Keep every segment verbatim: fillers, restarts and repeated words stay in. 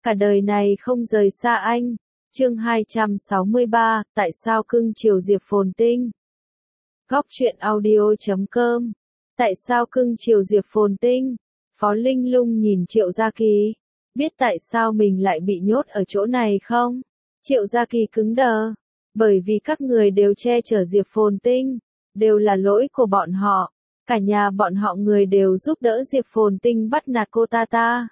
cả đời này không rời xa anh. Chương hai trăm sáu mươi ba, tại sao cưng chiều Diệp Phồn Tinh? Góc truyện audio chấm com. Tại sao cưng chiều Diệp Phồn Tinh? Phó Linh Lung nhìn Triệu Gia Kỳ. Biết tại sao mình lại bị nhốt ở chỗ này không? Triệu Gia Kỳ cứng đờ. Bởi vì các người đều che chở Diệp Phồn Tinh. Đều là lỗi của bọn họ. Cả nhà bọn họ người đều giúp đỡ Diệp Phồn Tinh bắt nạt cô ta ta.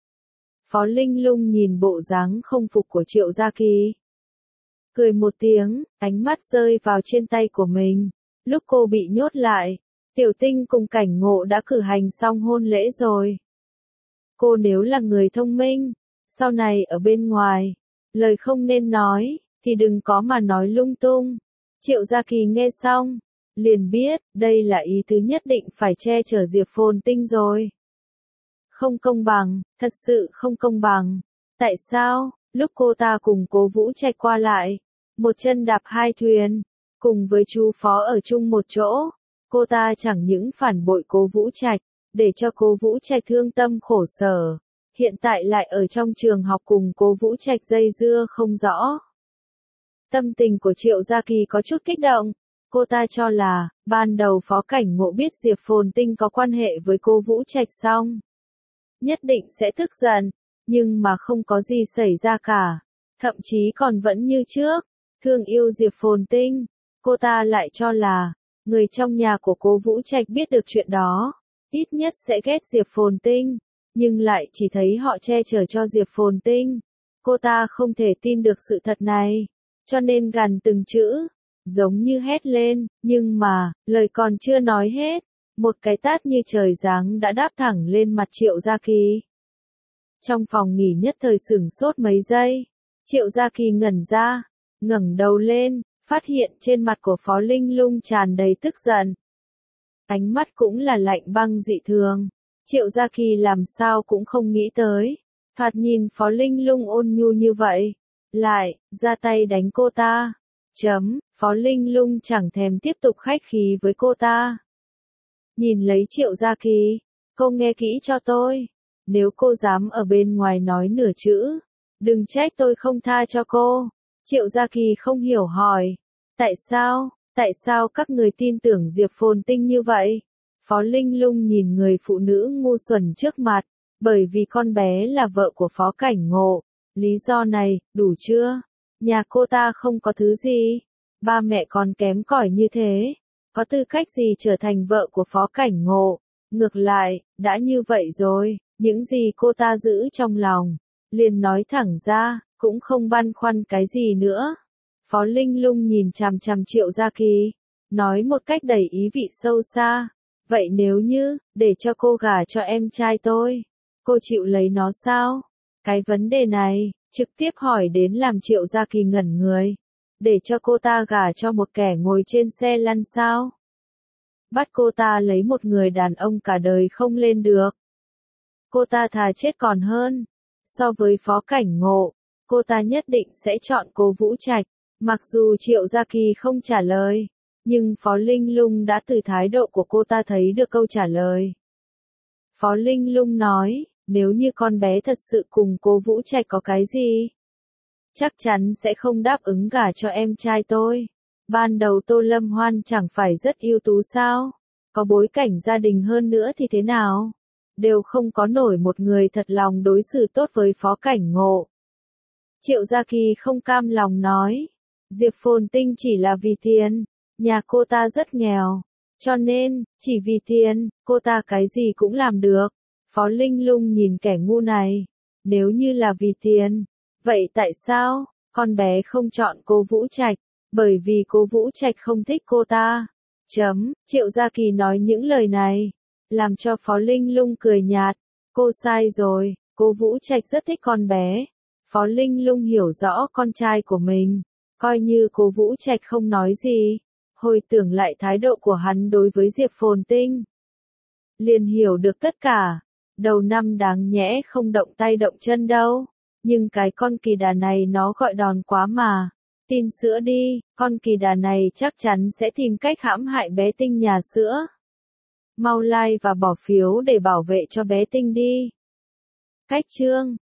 Phó Linh Lung nhìn bộ dáng không phục của Triệu Gia Kỳ. Cười một tiếng, ánh mắt rơi vào trên tay của mình. Lúc cô bị nhốt lại, Tiểu Tinh cùng Cảnh Ngộ đã cử hành xong hôn lễ rồi. Cô nếu là người thông minh, sau này ở bên ngoài, lời không nên nói, thì đừng có mà nói lung tung. Triệu Gia Kỳ nghe xong, liền biết, đây là ý tứ nhất định phải che chở Diệp Phồn Tinh rồi. Không công bằng, thật sự không công bằng. Tại sao, lúc cô ta cùng Cố Vũ Trạch qua lại, một chân đạp hai thuyền, cùng với chú Phó ở chung một chỗ, cô ta chẳng những phản bội Cố Vũ Trạch, để cho Cố Vũ Trạch thương tâm khổ sở, hiện tại lại ở trong trường học cùng Cố Vũ Trạch dây dưa không rõ. Tâm tình của Triệu Gia Kỳ có chút kích động, cô ta cho là, ban đầu Phó Cảnh Ngộ biết Diệp Phồn Tinh có quan hệ với Cố Vũ Trạch xong, nhất định sẽ tức giận, nhưng mà không có gì xảy ra cả, thậm chí còn vẫn như trước, thương yêu Diệp Phồn Tinh. Cô ta lại cho là, người trong nhà của Cố Vũ Trạch biết được chuyện đó, ít nhất sẽ ghét Diệp Phồn Tinh, nhưng lại chỉ thấy họ che chở cho Diệp Phồn Tinh. Cô ta không thể tin được sự thật này, cho nên gằn từng chữ, giống như hét lên, nhưng mà, lời còn chưa nói hết, một cái tát như trời giáng đã đáp thẳng lên mặt Triệu Gia Kỳ. Trong phòng nghỉ nhất thời sửng sốt mấy giây, Triệu Gia Kỳ ngẩn ra, ngẩng đầu lên, phát hiện trên mặt của Phó Linh Lung tràn đầy tức giận. Ánh mắt cũng là lạnh băng dị thường, Triệu Gia Kỳ làm sao cũng không nghĩ tới, thoạt nhìn Phó Linh Lung ôn nhu như vậy, lại, ra tay đánh cô ta. Chấm, Phó Linh Lung chẳng thèm tiếp tục khách khí với cô ta. Nhìn lấy Triệu Gia Kỳ, cô nghe kỹ cho tôi, nếu cô dám ở bên ngoài nói nửa chữ, đừng trách tôi không tha cho cô. Triệu Gia Kỳ không hiểu hỏi, tại sao, tại sao các người tin tưởng Diệp Phồn Tinh như vậy? Phó Linh Lung nhìn người phụ nữ ngu xuẩn trước mặt, bởi vì con bé là vợ của Phó Cảnh Ngộ, lý do này, đủ chưa? Nhà cô ta không có thứ gì, ba mẹ còn kém cỏi như thế, có tư cách gì trở thành vợ của Phó Cảnh Ngộ? Ngược lại, đã như vậy rồi, những gì cô ta giữ trong lòng, liền nói thẳng ra, cũng không băn khoăn cái gì nữa. Phó Linh Lung nhìn chằm chằm Triệu Gia Kỳ, nói một cách đầy ý vị sâu xa, vậy nếu như, để cho cô gả cho em trai tôi, cô chịu lấy nó sao? Cái vấn đề này, trực tiếp hỏi đến làm Triệu Gia Kỳ ngẩn người, để cho cô ta gả cho một kẻ ngồi trên xe lăn sao? Bắt cô ta lấy một người đàn ông cả đời không lên được. Cô ta thà chết còn hơn. So với Phó Cảnh Ngộ, cô ta nhất định sẽ chọn Cố Vũ Trạch. Mặc dù Triệu Gia Kỳ không trả lời, nhưng Phó Linh Lung đã từ thái độ của cô ta thấy được câu trả lời. Phó Linh Lung nói, nếu như con bé thật sự cùng Cố Vũ Trạch có cái gì, chắc chắn sẽ không đáp ứng gả cho em trai tôi. Ban đầu Tô Lâm Hoan chẳng phải rất ưu tú sao? Có bối cảnh gia đình hơn nữa thì thế nào? Đều không có nổi một người thật lòng đối xử tốt với Phó Cảnh Ngộ. Triệu Gia Kỳ không cam lòng nói, Diệp Phồn Tinh chỉ là vì tiền, nhà cô ta rất nghèo, cho nên, chỉ vì tiền, cô ta cái gì cũng làm được. Phó Linh Lung nhìn kẻ ngu này, nếu như là vì tiền, vậy tại sao, con bé không chọn Cố Vũ Trạch, bởi vì Cố Vũ Trạch không thích cô ta. Chấm, Triệu Gia Kỳ nói những lời này, làm cho Phó Linh Lung cười nhạt, cô sai rồi, Cố Vũ Trạch rất thích con bé. Phó Linh Lung hiểu rõ con trai của mình, coi như Cố Vũ Trạch không nói gì, hồi tưởng lại thái độ của hắn đối với Diệp Phồn Tinh, liền hiểu được tất cả. Đầu năm đáng nhẽ không động tay động chân đâu, nhưng cái con kỳ đà này nó gọi đòn quá mà. Tin sữa đi, con kỳ đà này chắc chắn sẽ tìm cách hãm hại bé Tinh nhà sữa. Mau like và bỏ phiếu để bảo vệ cho bé Tinh đi. Cách chương